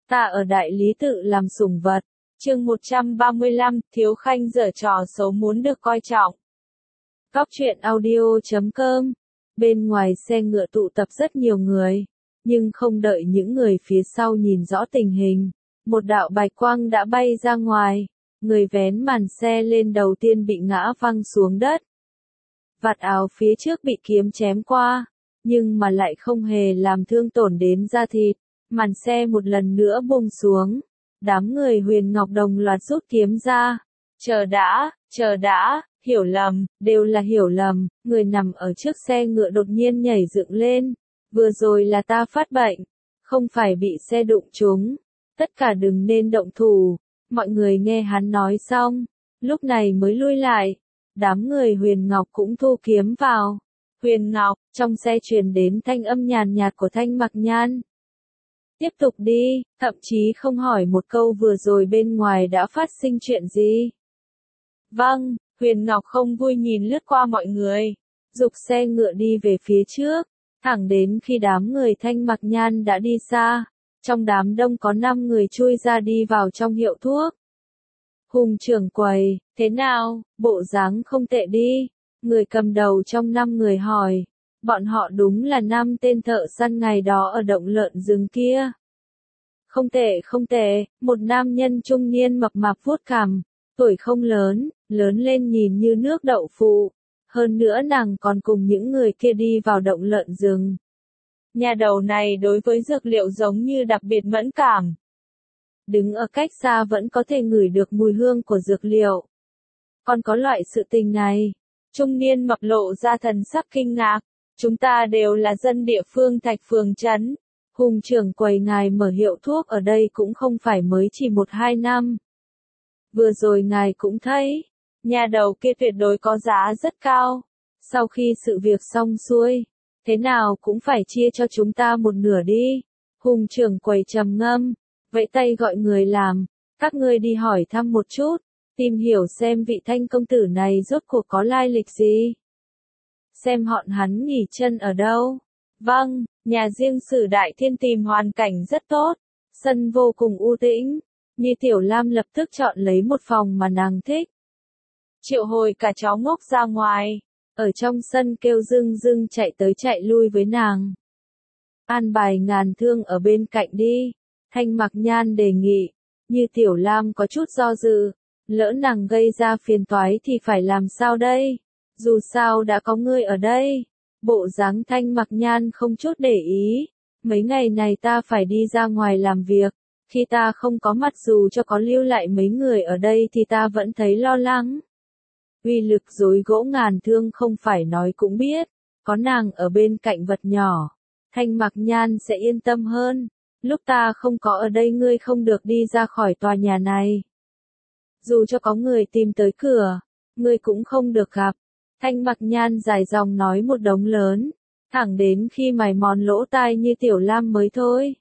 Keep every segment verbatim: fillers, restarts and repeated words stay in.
Ta ở đại lý tự làm sủng vật. Chương một trăm ba mươi lăm, Thiếu Khanh giở trò xấu muốn được coi trọng. Góc truyện audio chấm com. Bên ngoài xe ngựa tụ tập rất nhiều người, nhưng không đợi những người phía sau nhìn rõ tình hình, một đạo bạch quang đã bay ra ngoài, người vén màn xe lên đầu tiên bị ngã văng xuống đất. Vạt áo phía trước bị kiếm chém qua, nhưng mà lại không hề làm thương tổn đến da thịt. Màn xe một lần nữa buông xuống, đám người Huyền Ngọc đồng loạt rút kiếm ra. Chờ đã, chờ đã, hiểu lầm, đều là hiểu lầm, người nằm ở trước xe ngựa đột nhiên nhảy dựng lên. Vừa rồi là ta phát bệnh, không phải bị xe đụng trúng, tất cả đừng nên động thủ. Mọi người nghe hắn nói xong, lúc này mới lui lại, đám người Huyền Ngọc cũng thu kiếm vào. Huyền Ngọc, trong xe truyền đến thanh âm nhàn nhạt của Thanh Mặc Nhan. Tiếp tục đi, thậm chí không hỏi một câu vừa rồi bên ngoài đã phát sinh chuyện gì. Vâng, Huyền Ngọc không vui nhìn lướt qua mọi người, dục xe ngựa đi về phía trước, thẳng đến khi đám người Thanh Mặc Nhan đã đi xa, trong đám đông có năm người chui ra đi vào trong hiệu thuốc. Hùng trưởng quầy, thế nào, bộ dáng không tệ đi, người cầm đầu trong năm người hỏi. Bọn họ đúng là năm tên thợ săn ngày đó ở động lợn rừng kia. Không tệ không tệ, một nam nhân trung niên mập mạp vuốt cằm, tuổi không lớn, lớn lên nhìn như nước đậu phụ. Hơn nữa nàng còn cùng những người kia đi vào động lợn rừng. Nhà đầu này đối với dược liệu giống như đặc biệt mẫn cảm. Đứng ở cách xa vẫn có thể ngửi được mùi hương của dược liệu. Còn có loại sự tình này. Trung niên mập lộ ra thần sắc kinh ngạc. Chúng ta đều là dân địa phương Thạch Phường trấn. Hùng trưởng quầy ngài mở hiệu thuốc ở đây cũng không phải mới chỉ một hai năm. Vừa rồi ngài cũng thấy, nhà đầu kia tuyệt đối có giá rất cao. Sau khi sự việc xong xuôi, thế nào cũng phải chia cho chúng ta một nửa đi. Hùng trưởng quầy trầm ngâm, vẫy tay gọi người làm, các ngươi đi hỏi thăm một chút, tìm hiểu xem vị Thanh công tử này rốt cuộc có lai lịch gì. Xem họ hắn nghỉ chân ở đâu. Vâng, nhà riêng Sử Đại Thiên tìm hoàn cảnh rất tốt, sân vô cùng u tĩnh, Như Tiểu Lam lập tức chọn lấy một phòng mà nàng thích. Triệu hồi cả chó ngốc ra ngoài, ở trong sân kêu dưng dưng chạy tới chạy lui với nàng. An bài Ngàn Thương ở bên cạnh đi, Thanh Mặc Nhan đề nghị. Như Tiểu Lam có chút do dự, lỡ nàng gây ra phiền toái thì phải làm sao đây? Dù sao đã có ngươi ở đây. Bộ dáng Thanh Mặc Nhan không chút để ý. Mấy ngày này ta phải đi ra ngoài làm việc. Khi ta không có mặt dù cho có lưu lại mấy người ở đây thì ta vẫn thấy lo lắng. Uy lực dối gỗ Ngàn Thương không phải nói cũng biết. Có nàng ở bên cạnh vật nhỏ, Thanh Mặc Nhan sẽ yên tâm hơn. Lúc ta không có ở đây ngươi không được đi ra khỏi tòa nhà này. Dù cho có người tìm tới cửa, ngươi cũng không được gặp. Thanh Mặc Nhan dài dòng nói một đống lớn, thẳng đến khi mài mòn lỗ tai Như Tiểu Lam mới thôi.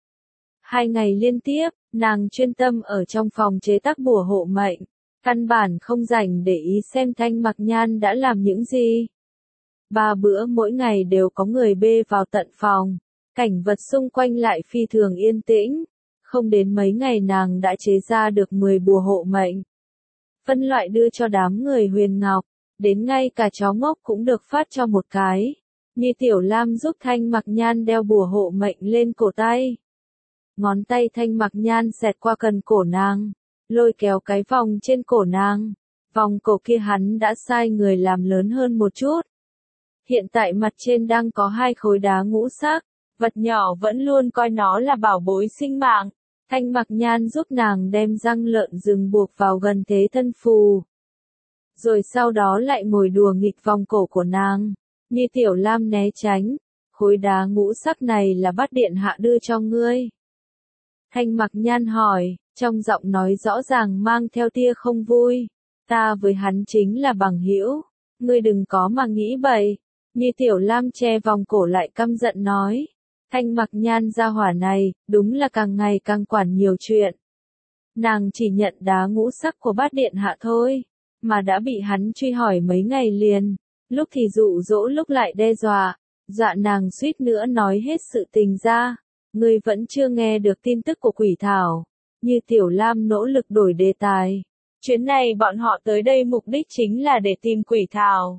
Hai ngày liên tiếp, nàng chuyên tâm ở trong phòng chế tác bùa hộ mệnh, căn bản không rảnh để ý xem Thanh Mặc Nhan đã làm những gì. Ba bữa mỗi ngày đều có người bê vào tận phòng, cảnh vật xung quanh lại phi thường yên tĩnh, không đến mấy ngày nàng đã chế ra được mười bùa hộ mệnh. Phân loại đưa cho đám người Huyền Ngọc. Đến ngay cả chó ngốc cũng được phát cho một cái. Như Tiểu Lam giúp Thanh Mặc Nhan đeo bùa hộ mệnh lên cổ tay. Ngón tay Thanh Mặc Nhan xẹt qua cần cổ nàng, lôi kéo cái vòng trên cổ nàng. Vòng cổ kia hắn đã sai người làm lớn hơn một chút. Hiện tại mặt trên đang có hai khối đá ngũ sắc, vật nhỏ vẫn luôn coi nó là bảo bối sinh mạng. Thanh Mặc Nhan giúp nàng đem răng lợn rừng buộc vào gần thế thân phù. Rồi sau đó lại ngồi đùa nghịch vòng cổ của nàng. Như Tiểu Lam né tránh. Khối đá ngũ sắc này là Bát Điện Hạ đưa cho ngươi. Thanh Mặc Nhan hỏi, trong giọng nói rõ ràng mang theo tia không vui. Ta với hắn chính là bằng hữu, ngươi đừng có mà nghĩ bậy. Như Tiểu Lam che vòng cổ lại căm giận nói. Thanh Mặc Nhan gia hỏa này, đúng là càng ngày càng quản nhiều chuyện. Nàng chỉ nhận đá ngũ sắc của Bát Điện Hạ thôi, mà đã bị hắn truy hỏi mấy ngày liền, lúc thì dụ dỗ lúc lại đe dọa, dọa nàng suýt nữa nói hết sự tình ra. ngươi vẫn chưa nghe được tin tức của Quỷ Thảo. Như Tiểu Lam nỗ lực đổi đề tài. Chuyến này bọn họ tới đây mục đích chính là để tìm Quỷ Thảo.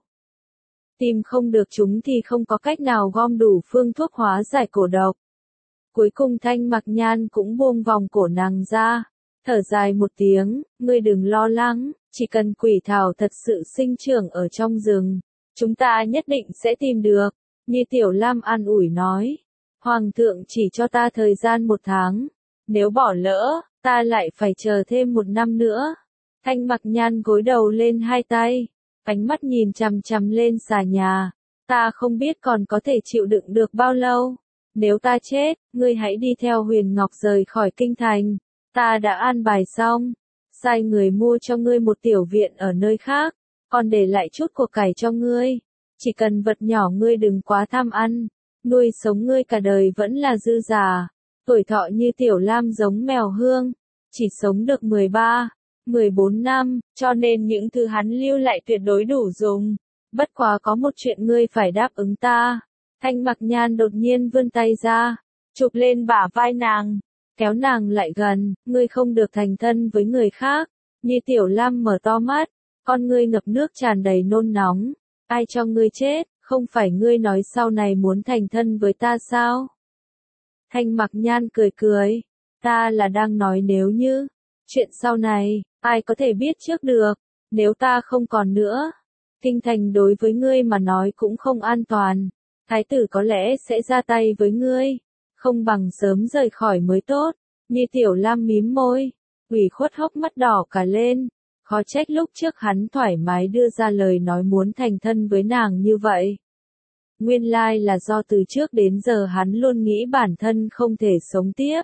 Tìm không được chúng thì không có cách nào gom đủ phương thuốc hóa giải cổ độc. Cuối cùng Thanh Mặc Nhan cũng buông vòng cổ nàng ra, thở dài một tiếng, ngươi đừng lo lắng, chỉ cần Quỷ Thảo thật sự sinh trưởng ở trong rừng, chúng ta nhất định sẽ tìm được. Như Tiểu Lam an ủi nói, Hoàng thượng chỉ cho ta thời gian một tháng, nếu bỏ lỡ, ta lại phải chờ thêm một năm nữa. Thanh Mặc Nhan gối đầu lên hai tay, ánh mắt nhìn chằm chằm lên xà nhà, ta không biết còn có thể chịu đựng được bao lâu. Nếu ta chết, ngươi hãy đi theo Huyền Ngọc rời khỏi kinh thành. Ta đã an bài xong, sai người mua cho ngươi một tiểu viện ở nơi khác, còn để lại chút của cải cho ngươi. Chỉ cần vật nhỏ ngươi đừng quá tham ăn, nuôi sống ngươi cả đời vẫn là dư giả. Tuổi thọ như Tiểu Lam giống mèo hương, chỉ sống được mười ba, mười bốn năm, cho nên những thứ hắn lưu lại tuyệt đối đủ dùng. Bất quá có một chuyện ngươi phải đáp ứng ta. Thanh Mặc Nhan đột nhiên vươn tay ra, chụp lên bả vai nàng, kéo nàng lại gần, ngươi không được thành thân với người khác. Như Tiểu Lam mở to mắt, con ngươi ngập nước tràn đầy nôn nóng, ai cho ngươi chết, không phải ngươi nói sau này muốn thành thân với ta sao? Thanh Mặc Nhan cười cười, ta là đang nói nếu như, chuyện sau này, ai có thể biết trước được, nếu ta không còn nữa, kinh thành đối với ngươi mà nói cũng không an toàn, thái tử có lẽ sẽ ra tay với ngươi, không bằng sớm rời khỏi mới tốt. Như Tiểu Lam mím môi, ủy khuất hốc mắt đỏ cả lên, khó trách lúc trước hắn thoải mái đưa ra lời nói muốn thành thân với nàng như vậy. Nguyên lai là do từ trước đến giờ hắn luôn nghĩ bản thân không thể sống tiếp.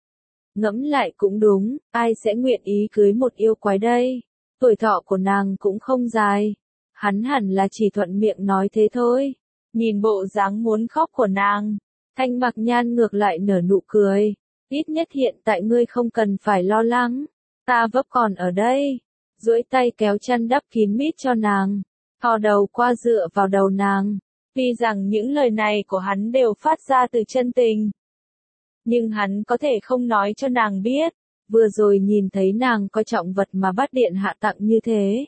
Ngẫm lại cũng đúng, ai sẽ nguyện ý cưới một yêu quái đây? Tuổi thọ của nàng cũng không dài. Hắn hẳn là chỉ thuận miệng nói thế thôi. Nhìn bộ dáng muốn khóc của nàng, Thanh Mặc Nhan ngược lại nở nụ cười. Ít nhất hiện tại ngươi không cần phải lo lắng. Ta vấp còn ở đây. Duỗi tay kéo chăn đắp kín mít cho nàng. Thò đầu qua dựa vào đầu nàng. Tuy rằng những lời này của hắn đều phát ra từ chân tình, nhưng hắn có thể không nói cho nàng biết, vừa rồi nhìn thấy nàng coi trọng vật mà Bát Điện hạ tặng như thế.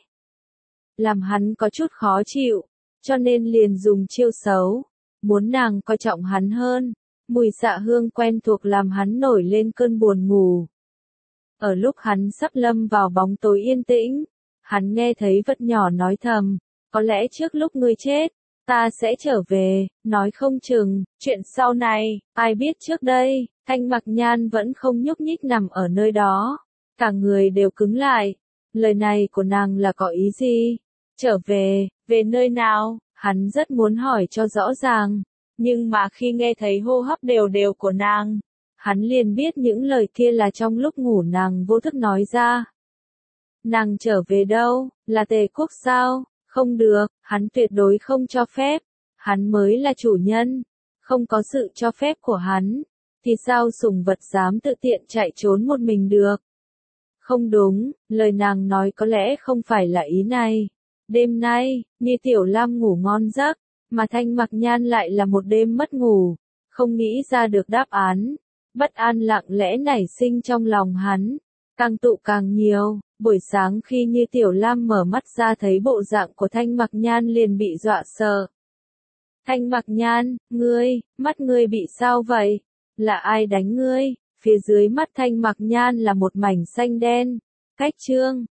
Làm hắn có chút khó chịu, cho nên liền dùng chiêu xấu, muốn nàng coi trọng hắn hơn. Mùi xạ hương quen thuộc làm hắn nổi lên cơn buồn ngủ. Ở lúc hắn sắp lâm vào bóng tối yên tĩnh, hắn nghe thấy vật nhỏ nói thầm, có lẽ trước lúc ngươi chết, ta sẽ trở về, nói không chừng, chuyện sau này, ai biết trước đây. Thanh Mặc Nhan vẫn không nhúc nhích nằm ở nơi đó, cả người đều cứng lại. Lời này của nàng là có ý gì? Trở về, về nơi nào? Hắn rất muốn hỏi cho rõ ràng, nhưng mà khi nghe thấy hô hấp đều đều của nàng, hắn liền biết những lời kia là trong lúc ngủ nàng vô thức nói ra. Nàng trở về đâu? Là Tề quốc sao? Không được, hắn tuyệt đối không cho phép. Hắn mới là chủ nhân, không có sự cho phép của hắn, thì sao sủng vật dám tự tiện chạy trốn một mình được? Không đúng, lời nàng nói có lẽ không phải là ý này. Đêm nay, Như Tiểu Lam ngủ ngon giấc, mà Thanh Mặc Nhan lại là một đêm mất ngủ, không nghĩ ra được đáp án. Bất an lặng lẽ nảy sinh trong lòng hắn, càng tụ càng nhiều. Buổi sáng khi Như Tiểu Lam mở mắt ra thấy bộ dạng của Thanh Mặc Nhan liền bị dọa sợ. Thanh Mặc Nhan, ngươi, mắt ngươi bị sao vậy? Là ai đánh ngươi? Phía dưới mắt Thanh Mặc Nhan là một mảnh xanh đen. Cách chương